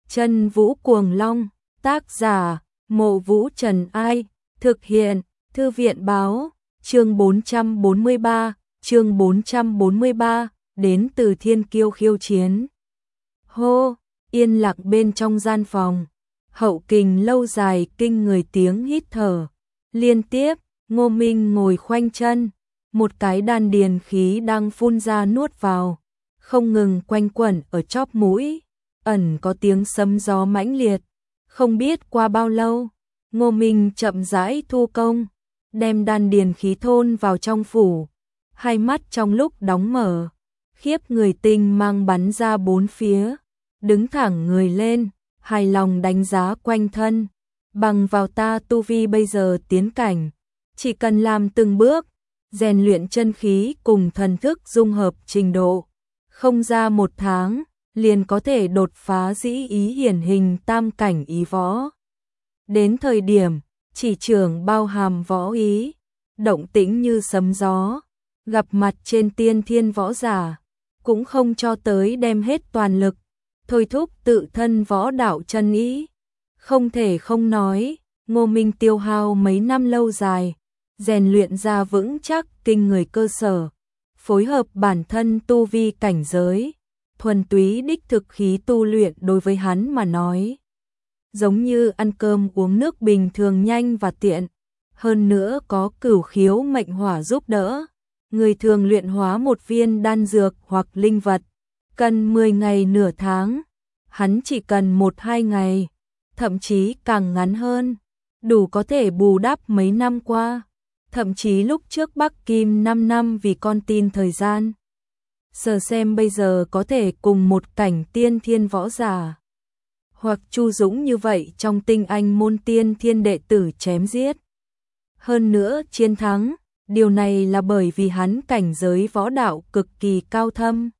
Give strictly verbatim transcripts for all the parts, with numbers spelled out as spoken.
Chân Vũ Cuồng Long, tác giả, Mộ Vũ Trần Ai, thực hiện, Thư viện báo, chương bốn trăm bốn mươi ba, chương bốn trăm bốn mươi ba, đến từ Thiên Kiêu khiêu chiến. Hô, yên lặng bên trong gian phòng, hậu kình lâu dài kinh người tiếng hít thở. Liên tiếp, Ngô Minh ngồi khoanh chân, một cái đan điền khí đang phun ra nuốt vào, không ngừng quanh quẩn ở chóp mũi, ẩn có tiếng sấm gió mãnh liệt. Không biết qua bao lâu, Ngô Minh chậm rãi thu công, đem đan điền khí thôn vào trong phủ, hai mắt trong lúc đóng mở, khiếp người tinh mang bắn ra bốn phía, đứng thẳng người lên, hài lòng đánh giá quanh thân, bằng vào ta tu vi bây giờ tiến cảnh, chỉ cần làm từng bước, rèn luyện chân khí cùng thần thức dung hợp trình độ, không ra một tháng, liền có thể đột phá dĩ ý hiển hình tam cảnh ý võ. Đến thời điểm, chỉ trưởng bao hàm võ ý, động tĩnh như sấm gió, gặp mặt trên tiên thiên võ giả, cũng không cho tới đem hết toàn lực, thôi thúc tự thân võ đạo chân ý. Không thể không nói, Ngô Minh tiêu hao mấy năm lâu dài, rèn luyện ra vững chắc kinh người cơ sở, phối hợp bản thân tu vi cảnh giới, thuần túy đích thực khí tu luyện đối với hắn mà nói, giống như ăn cơm uống nước bình thường nhanh và tiện, hơn nữa có cửu khiếu mệnh hỏa giúp đỡ. Người thường luyện hóa một viên đan dược hoặc linh vật, cần mười ngày nửa tháng, hắn chỉ cần một hai ngày, thậm chí càng ngắn hơn, đủ có thể bù đắp mấy năm qua, thậm chí lúc trước Bắc Kim năm năm vì con tin thời gian. Sờ xem bây giờ có thể cùng một cảnh tiên thiên võ giả, hoặc Chu Dũng như vậy trong tinh anh môn tiên thiên đệ tử chém giết. Hơn nữa chiến thắng, điều này là bởi vì hắn cảnh giới võ đạo cực kỳ cao thâm,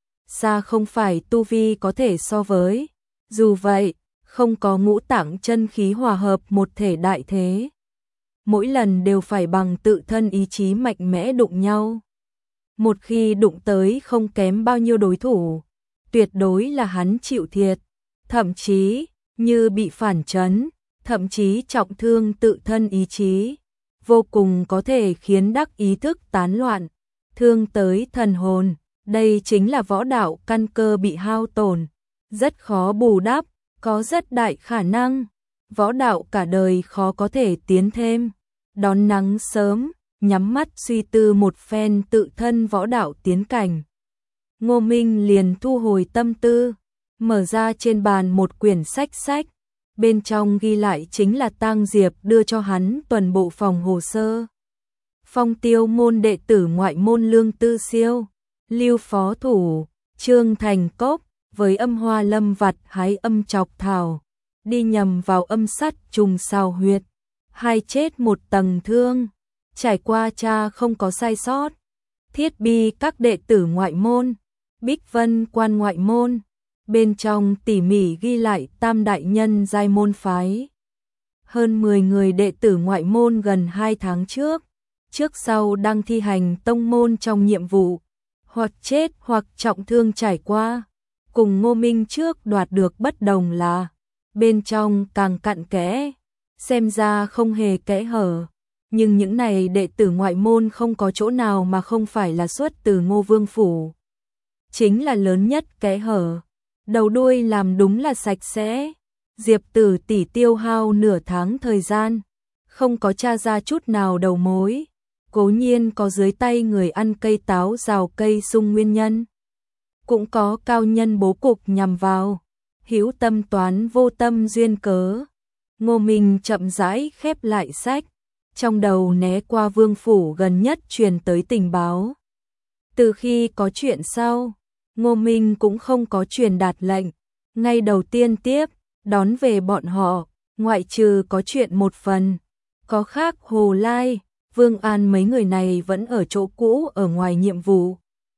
xa không phải tu vi có thể so với. Dù vậy, không có ngũ tạng chân khí hòa hợp một thể đại thế, mỗi lần đều phải bằng tự thân ý chí mạnh mẽ đụng nhau. Một khi đụng tới không kém bao nhiêu đối thủ, tuyệt đối là hắn chịu thiệt, thậm chí như bị phản chấn, thậm chí trọng thương tự thân ý chí, vô cùng có thể khiến đắc ý thức tán loạn, thương tới thần hồn. Đây chính là võ đạo căn cơ bị hao tổn, rất khó bù đắp, có rất đại khả năng võ đạo cả đời khó có thể tiến thêm. Đón nắng sớm, nhắm mắt suy tư một phen tự thân võ đạo tiến cảnh, Ngô Minh liền thu hồi tâm tư, mở ra trên bàn một quyển sách sách, bên trong ghi lại chính là Tang Diệp đưa cho hắn toàn bộ phòng hồ sơ. Phong Tiêu môn đệ tử ngoại môn Lương Tư Siêu, Lưu Phó Thủ, Trương Thành Cốc, với âm hoa lâm vặt hái âm chọc thảo, đi nhầm vào âm sắt trùng sao huyệt, hai chết một tầng thương, trải qua cha không có sai sót. Thiết bi các đệ tử ngoại môn, Bích Vân quan ngoại môn, bên trong tỉ mỉ ghi lại tam đại nhân giai môn phái. Hơn mười người đệ tử ngoại môn gần hai tháng trước, trước sau đang thi hành tông môn trong nhiệm vụ, hoặc chết hoặc trọng thương trải qua. Cùng Ngô Minh trước đoạt được bất đồng là, bên trong càng cặn kẽ, xem ra không hề kẽ hở. Nhưng những này đệ tử ngoại môn không có chỗ nào mà không phải là xuất từ Ngô Vương Phủ. Chính là lớn nhất kẽ hở, đầu đuôi làm đúng là sạch sẽ. Diệp Tử tỷ tiêu hao nửa tháng thời gian, không có tra ra chút nào đầu mối. Cố nhiên có dưới tay người ăn cây táo rào cây sung nguyên nhân, cũng có cao nhân bố cục nhằm vào, hữu tâm toán vô tâm duyên cớ. Ngô Minh chậm rãi khép lại sách, trong đầu né qua Vương Phủ gần nhất truyền tới tình báo. Từ khi có chuyện sau, Ngô Minh cũng không có truyền đạt lệnh, ngay đầu tiên tiếp, đón về bọn họ, ngoại trừ có chuyện một phần, có khác Hồ Lai, Vương An mấy người này vẫn ở chỗ cũ ở ngoài nhiệm vụ.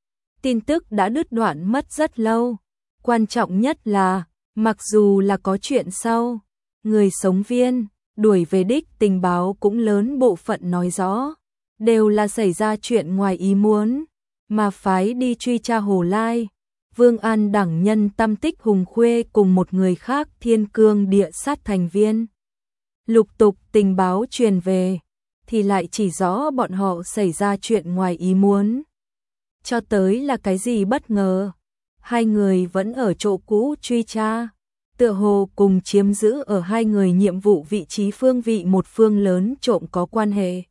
Tin tức đã đứt đoạn mất rất lâu, quan trọng nhất là, mặc dù là có chuyện sau, người sống viên, đuổi về đích tình báo cũng lớn bộ phận nói rõ, đều là xảy ra chuyện ngoài ý muốn, mà phái đi truy tra Hồ Lai, Vương An đẳng nhân Tam Tích Hùng Khuê cùng một người khác Thiên Cương Địa Sát thành viên. Lục tục tình báo truyền về, thì lại chỉ rõ bọn họ xảy ra chuyện ngoài ý muốn. Cho tới là cái gì bất ngờ, hai người vẫn ở chỗ cũ truy tra, tựa hồ cùng chiếm giữ ở hai người nhiệm vụ vị trí phương vị một phương lớn trộm có quan hệ.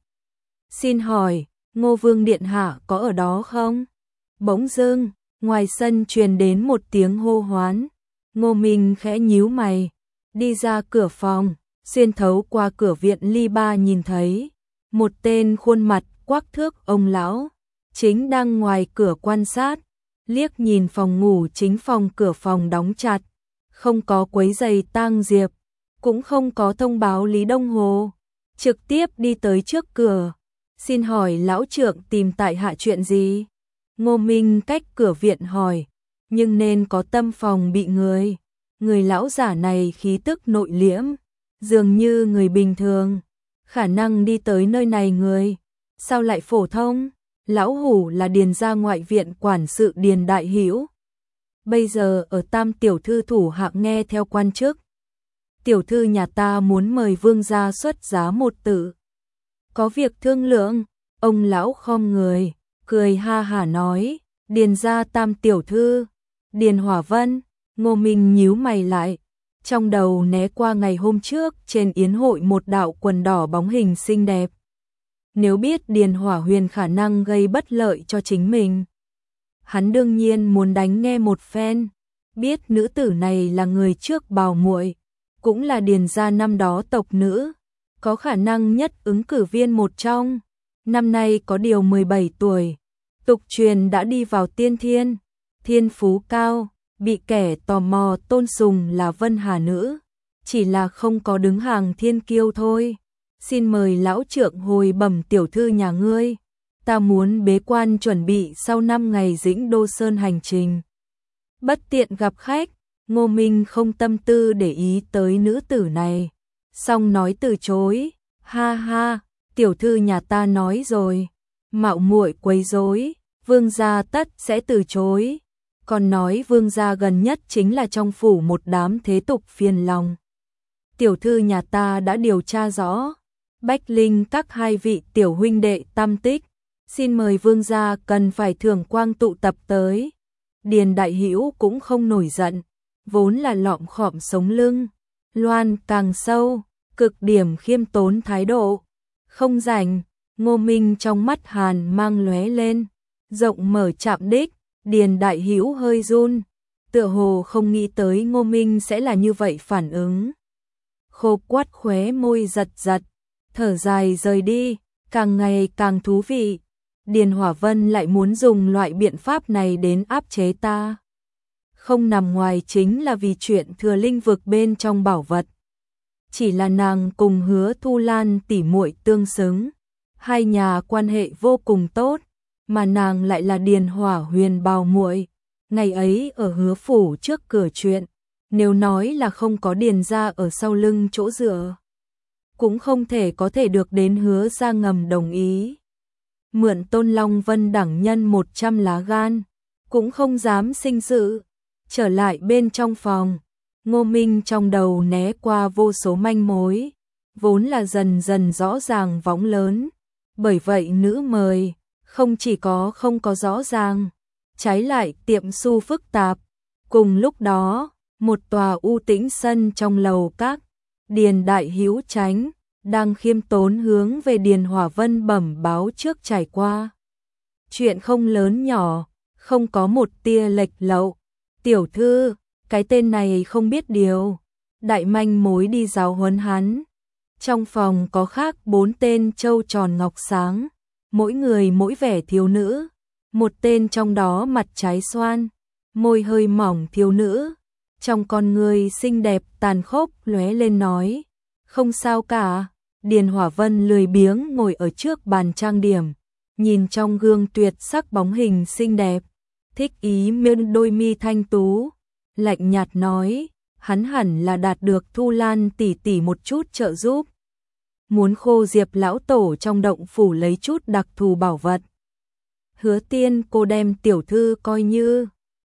Xin hỏi, Ngô Vương Điện Hạ có ở đó không? Bỗng dưng, ngoài sân truyền đến một tiếng hô hoán. Ngô Minh khẽ nhíu mày, đi ra cửa phòng, xuyên thấu qua cửa viện ly ba nhìn thấy một tên khuôn mặt quắc thước ông lão, chính đang ngoài cửa quan sát, liếc nhìn phòng ngủ chính phòng cửa phòng đóng chặt, không có quấy giày Tang Diệp, cũng không có thông báo Lý Đông Hồ, trực tiếp đi tới trước cửa. Xin hỏi lão trượng tìm tại hạ chuyện gì? Ngô Minh cách cửa viện hỏi, nhưng nên có tâm phòng bị người. Người lão giả này khí tức nội liễm, dường như người bình thường, khả năng đi tới nơi này người, sao lại phổ thông? Lão hủ là Điền gia ngoại viện quản sự Điền Đại Hữu, bây giờ ở Tam tiểu thư thủ hạ nghe theo quan chức. Tiểu thư nhà ta muốn mời vương gia xuất giá một tự. Có việc thương lượng. Ông lão khom người, cười ha hả nói, Điền gia Tam tiểu thư, Điền Hỏa Vân. Ngô Minh nhíu mày lại, trong đầu né qua ngày hôm trước trên yến hội một đạo quần đỏ bóng hình xinh đẹp. Nếu biết Điền Hỏa Huyền khả năng gây bất lợi cho chính mình, hắn đương nhiên muốn đánh nghe một phen. Biết nữ tử này là người trước bào muội, cũng là Điền gia năm đó tộc nữ, có khả năng nhất ứng cử viên một trong. Năm nay có điều mười bảy tuổi, tục truyền đã đi vào tiên thiên, thiên phú cao, bị kẻ tò mò tôn sùng là Vân Hà nữ, chỉ là không có đứng hàng thiên kiêu thôi. Xin mời lão trượng hồi bẩm tiểu thư nhà ngươi, ta muốn bế quan chuẩn bị sau năm ngày Dĩnh Đô Sơn hành trình. Bất tiện gặp khách, Ngô Minh không tâm tư để ý tới nữ tử này, xong nói từ chối. Ha ha, tiểu thư nhà ta nói rồi, mạo muội quấy rối, vương gia tất sẽ từ chối. Còn nói vương gia gần nhất chính là trong phủ một đám thế tục phiền lòng. Tiểu thư nhà ta đã điều tra rõ, Bách Linh các hai vị tiểu huynh đệ Tam Tích, xin mời vương gia cần phải thưởng quang tụ tập tới. Điền Đại Hữu cũng không nổi giận, vốn là lọm khọm sống lưng, loan càng sâu, cực điểm khiêm tốn thái độ. Không rảnh. Ngô Minh trong mắt hàn mang lóe lên, rộng mở chạm đích. Điền Đại Hữu hơi run, tựa hồ không nghĩ tới Ngô Minh sẽ là như vậy phản ứng. Khô quắt khóe môi giật giật, thở dài rời đi, càng ngày càng thú vị. Điền Hỏa Vân lại muốn dùng loại biện pháp này đến áp chế ta. Không nằm ngoài chính là vì chuyện thừa linh vực bên trong bảo vật. Chỉ là nàng cùng Hứa Thu Lan tỉ muội tương xứng, hai nhà quan hệ vô cùng tốt, mà nàng lại là Điền Hỏa Huyền bào muội. Ngày ấy ở Hứa phủ trước cửa chuyện, nếu nói là không có Điền gia ở sau lưng chỗ dựa, cũng không thể có thể được đến Hứa gia ngầm đồng ý. Mượn Tôn Long Vân đẳng nhân một trăm lá gan, cũng không dám sinh sự. Trở lại bên trong phòng, Ngô Minh trong đầu né qua vô số manh mối, vốn là dần dần rõ ràng võng lớn. Bởi vậy nữ mời, không chỉ có không có rõ ràng, trái lại tiệm su phức tạp. Cùng lúc đó, một tòa u tĩnh sân trong lầu các, Điền Đại Hữu tránh, đang khiêm tốn hướng về Điền Hỏa Vân bẩm báo trước trải qua. Chuyện không lớn nhỏ, không có một tia lệch lậu. Tiểu thư, cái tên này không biết điều. Đại manh mối đi giáo huấn hắn. Trong phòng có khác bốn tên trâu tròn ngọc sáng, mỗi người mỗi vẻ thiếu nữ. Một tên trong đó mặt trái xoan, môi hơi mỏng thiếu nữ. Trong con người xinh đẹp tàn khốc lóe lên nói, không sao cả. Điền Hỏa Vân lười biếng ngồi ở trước bàn trang điểm, nhìn trong gương tuyệt sắc bóng hình xinh đẹp, thích ý miên đôi mi thanh tú, lạnh nhạt nói, hắn hẳn là đạt được Thu Lan tỷ tỷ một chút trợ giúp. Muốn khô Diệp lão tổ trong động phủ lấy chút đặc thù bảo vật. Hứa Tiên cô đem tiểu thư coi như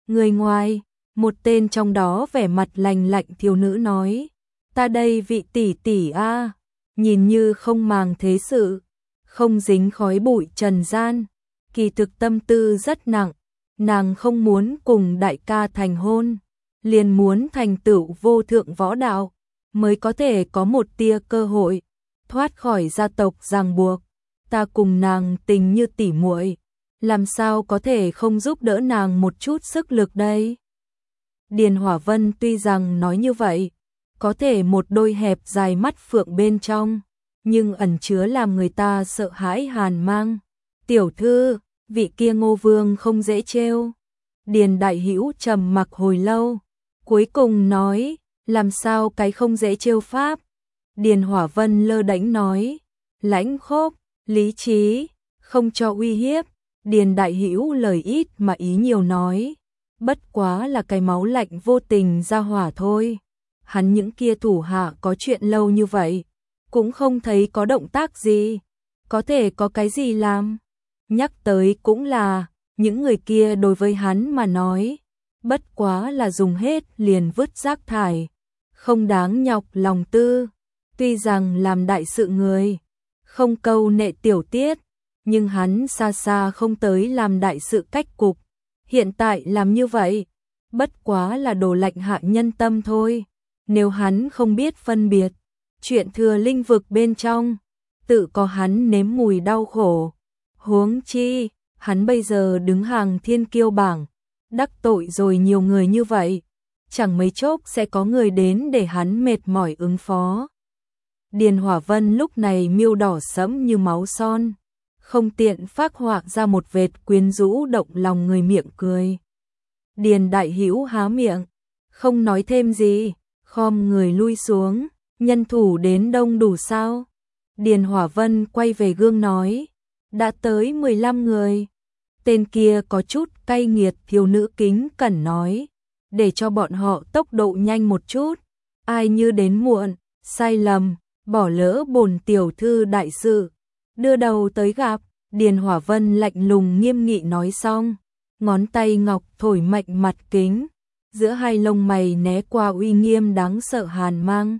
Người ngoài, một tên trong đó vẻ mặt lành lạnh thiếu nữ nói, ta đây vị tỷ tỷ a, nhìn như không màng thế sự, không dính khói bụi trần gian, kỳ thực tâm tư rất nặng, nàng không muốn cùng đại ca thành hôn, liền muốn thành tựu vô thượng võ đạo, mới có thể có một tia cơ hội thoát khỏi gia tộc ràng buộc. Ta cùng nàng tình như tỉ muội, làm sao có thể không giúp đỡ nàng một chút sức lực đây? Điền Hỏa Vân tuy rằng nói như vậy, có thể một đôi hẹp dài mắt phượng bên trong, nhưng ẩn chứa làm người ta sợ hãi hàn mang. Tiểu thư, vị kia Ngô Vương không dễ trêu. Điền Đại Hữu trầm mặc hồi lâu, cuối cùng nói, làm sao cái không dễ trêu pháp? Điền Hỏa Vân lơ đễnh nói, lãnh khốc, lý trí, không cho uy hiếp. Điền Đại Hữu lời ít mà ý nhiều nói, bất quá là cái máu lạnh vô tình ra hỏa thôi. Hắn những kia thủ hạ có chuyện lâu như vậy, cũng không thấy có động tác gì, có thể có cái gì làm. Nhắc tới cũng là, những người kia đối với hắn mà nói, bất quá là dùng hết liền vứt rác thải, không đáng nhọc lòng tư. Tuy rằng làm đại sự người, không câu nệ tiểu tiết, nhưng hắn xa xa không tới làm đại sự cách cục. Hiện tại làm như vậy, bất quá là đồ lạnh hạ nhân tâm thôi. Nếu hắn không biết phân biệt, chuyện thừa linh vực bên trong, tự có hắn nếm mùi đau khổ. Huống chi, hắn bây giờ đứng hàng thiên kiêu bảng, đắc tội rồi nhiều người như vậy, chẳng mấy chốc sẽ có người đến để hắn mệt mỏi ứng phó. Điền Hỏa Vân lúc này miêu đỏ sẫm như máu son, không tiện phác họa ra một vệt quyến rũ động lòng người miệng cười. Điền Đại Hữu há miệng, không nói thêm gì, khom người lui xuống, nhân thủ đến đông đủ sao? Điền Hỏa Vân quay về gương nói, đã tới mười lăm người. Tên kia có chút cay nghiệt, thiếu nữ kính cẩn nói, để cho bọn họ tốc độ nhanh một chút, ai như đến muộn, sai lầm, bỏ lỡ bổn tiểu thư đại sự, đưa đầu tới gặp. Điền Hỏa Vân lạnh lùng nghiêm nghị nói xong, ngón tay ngọc thổi mạnh mặt kính, giữa hai lông mày né qua uy nghiêm đáng sợ hàn mang.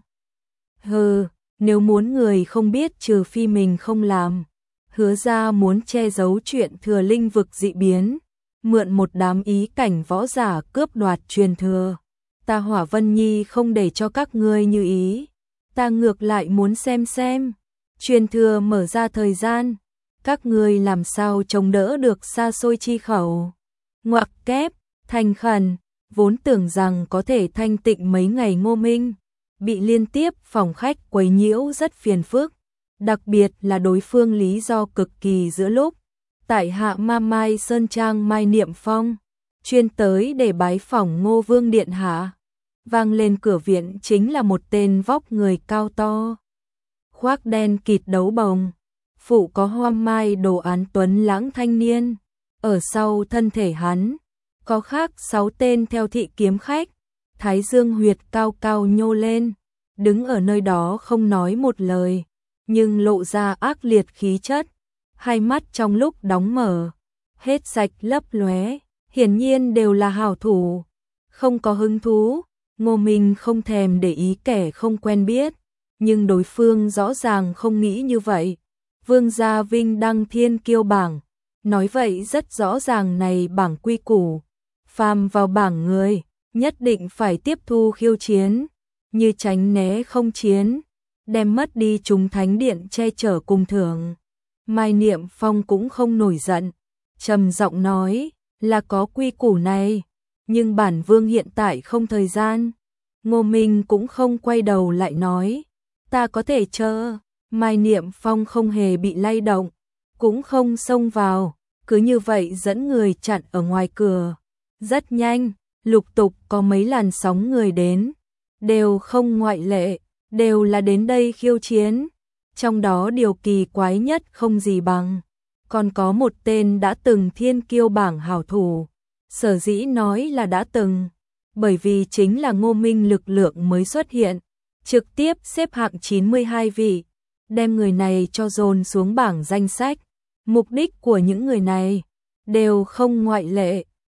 Hừ, nếu muốn người không biết trừ phi mình không làm. Hứa ra muốn che giấu chuyện thừa linh vực dị biến, mượn một đám ý cảnh võ giả cướp đoạt truyền thừa. Ta Hỏa Vân Nhi không để cho các ngươi như ý, ta ngược lại muốn xem xem, truyền thừa mở ra thời gian, các ngươi làm sao chống đỡ được xa xôi chi khẩu. Ngoặc kép, thành khẩn, vốn tưởng rằng có thể thanh tịnh mấy ngày Ngô Minh, bị liên tiếp phòng khách quấy nhiễu rất phiền phức. Đặc biệt là đối phương lý do cực kỳ giữa lúc tại hạ Ma Mai Sơn Trang Mai Niệm Phong chuyên tới để bái phỏng Ngô Vương điện hạ. Vang lên cửa viện chính là một tên vóc người cao to, khoác đen kịt đấu bồng, phụ có hoa mai đồ án tuấn lãng thanh niên. Ở sau thân thể hắn có khác sáu tên theo thị kiếm khách, thái dương huyệt cao cao nhô lên, đứng ở nơi đó không nói một lời, nhưng lộ ra ác liệt khí chất, hai mắt trong lúc đóng mở, hết sạch lấp lóe, hiển nhiên đều là hảo thủ, không có hứng thú. Ngô Minh không thèm để ý kẻ không quen biết, nhưng đối phương rõ ràng không nghĩ như vậy. Vương gia vinh đăng thiên kiêu bảng, nói vậy rất rõ ràng này bảng quy củ, phàm vào bảng người, nhất định phải tiếp thu khiêu chiến, như tránh né không chiến, đem mất đi chúng thánh điện che chở cùng thưởng. Mai Niệm Phong cũng không nổi giận, trầm giọng nói, là có quy củ này, nhưng bản vương hiện tại không thời gian. Ngô Minh cũng không quay đầu lại nói, ta có thể chờ. Mai Niệm Phong không hề bị lay động, cũng không xông vào, cứ như vậy dẫn người chặn ở ngoài cửa. Rất nhanh, lục tục có mấy làn sóng người đến, đều không ngoại lệ, đều là đến đây khiêu chiến. Trong đó điều kỳ quái nhất không gì bằng, còn có một tên đã từng thiên kiêu bảng hảo thủ. Sở dĩ nói là đã từng, bởi vì chính là Ngô Minh lực lượng mới xuất hiện, trực tiếp xếp hạng chín mươi hai vị, đem người này cho dồn xuống bảng danh sách. Mục đích của những người này đều không ngoại lệ,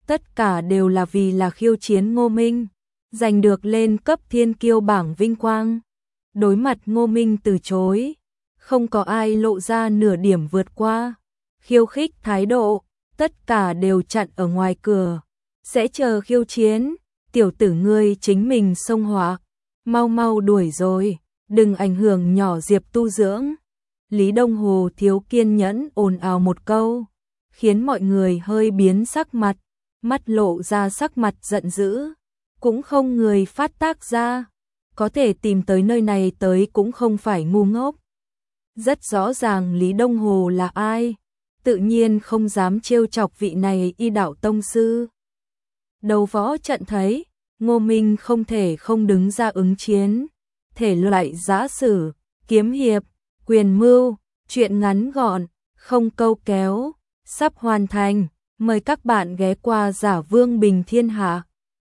tất cả đều là vì là khiêu chiến Ngô Minh, giành được lên cấp thiên kiêu bảng vinh quang. Đối mặt Ngô Minh từ chối, không có ai lộ ra nửa điểm vượt qua khiêu khích thái độ, tất cả đều chặn ở ngoài cửa, sẽ chờ khiêu chiến, tiểu tử ngươi chính mình xông hỏa, mau mau đuổi rồi, đừng ảnh hưởng nhỏ Diệp tu dưỡng. Lý Đông Hồ thiếu kiên nhẫn ồn ào một câu, khiến mọi người hơi biến sắc mặt, mắt lộ ra sắc mặt giận dữ, cũng không người phát tác ra, có thể tìm tới nơi này tới cũng không phải ngu ngốc. Rất rõ ràng Lý Đông Hồ là ai, tự nhiên không dám trêu chọc vị này y đạo tông sư. Đầu võ trận thấy, Ngô Minh không thể không đứng ra ứng chiến, thể loại giã sử, kiếm hiệp, quyền mưu, chuyện ngắn gọn, không câu kéo, sắp hoàn thành, mời các bạn ghé qua Giả Vương Bình Thiên Hạ.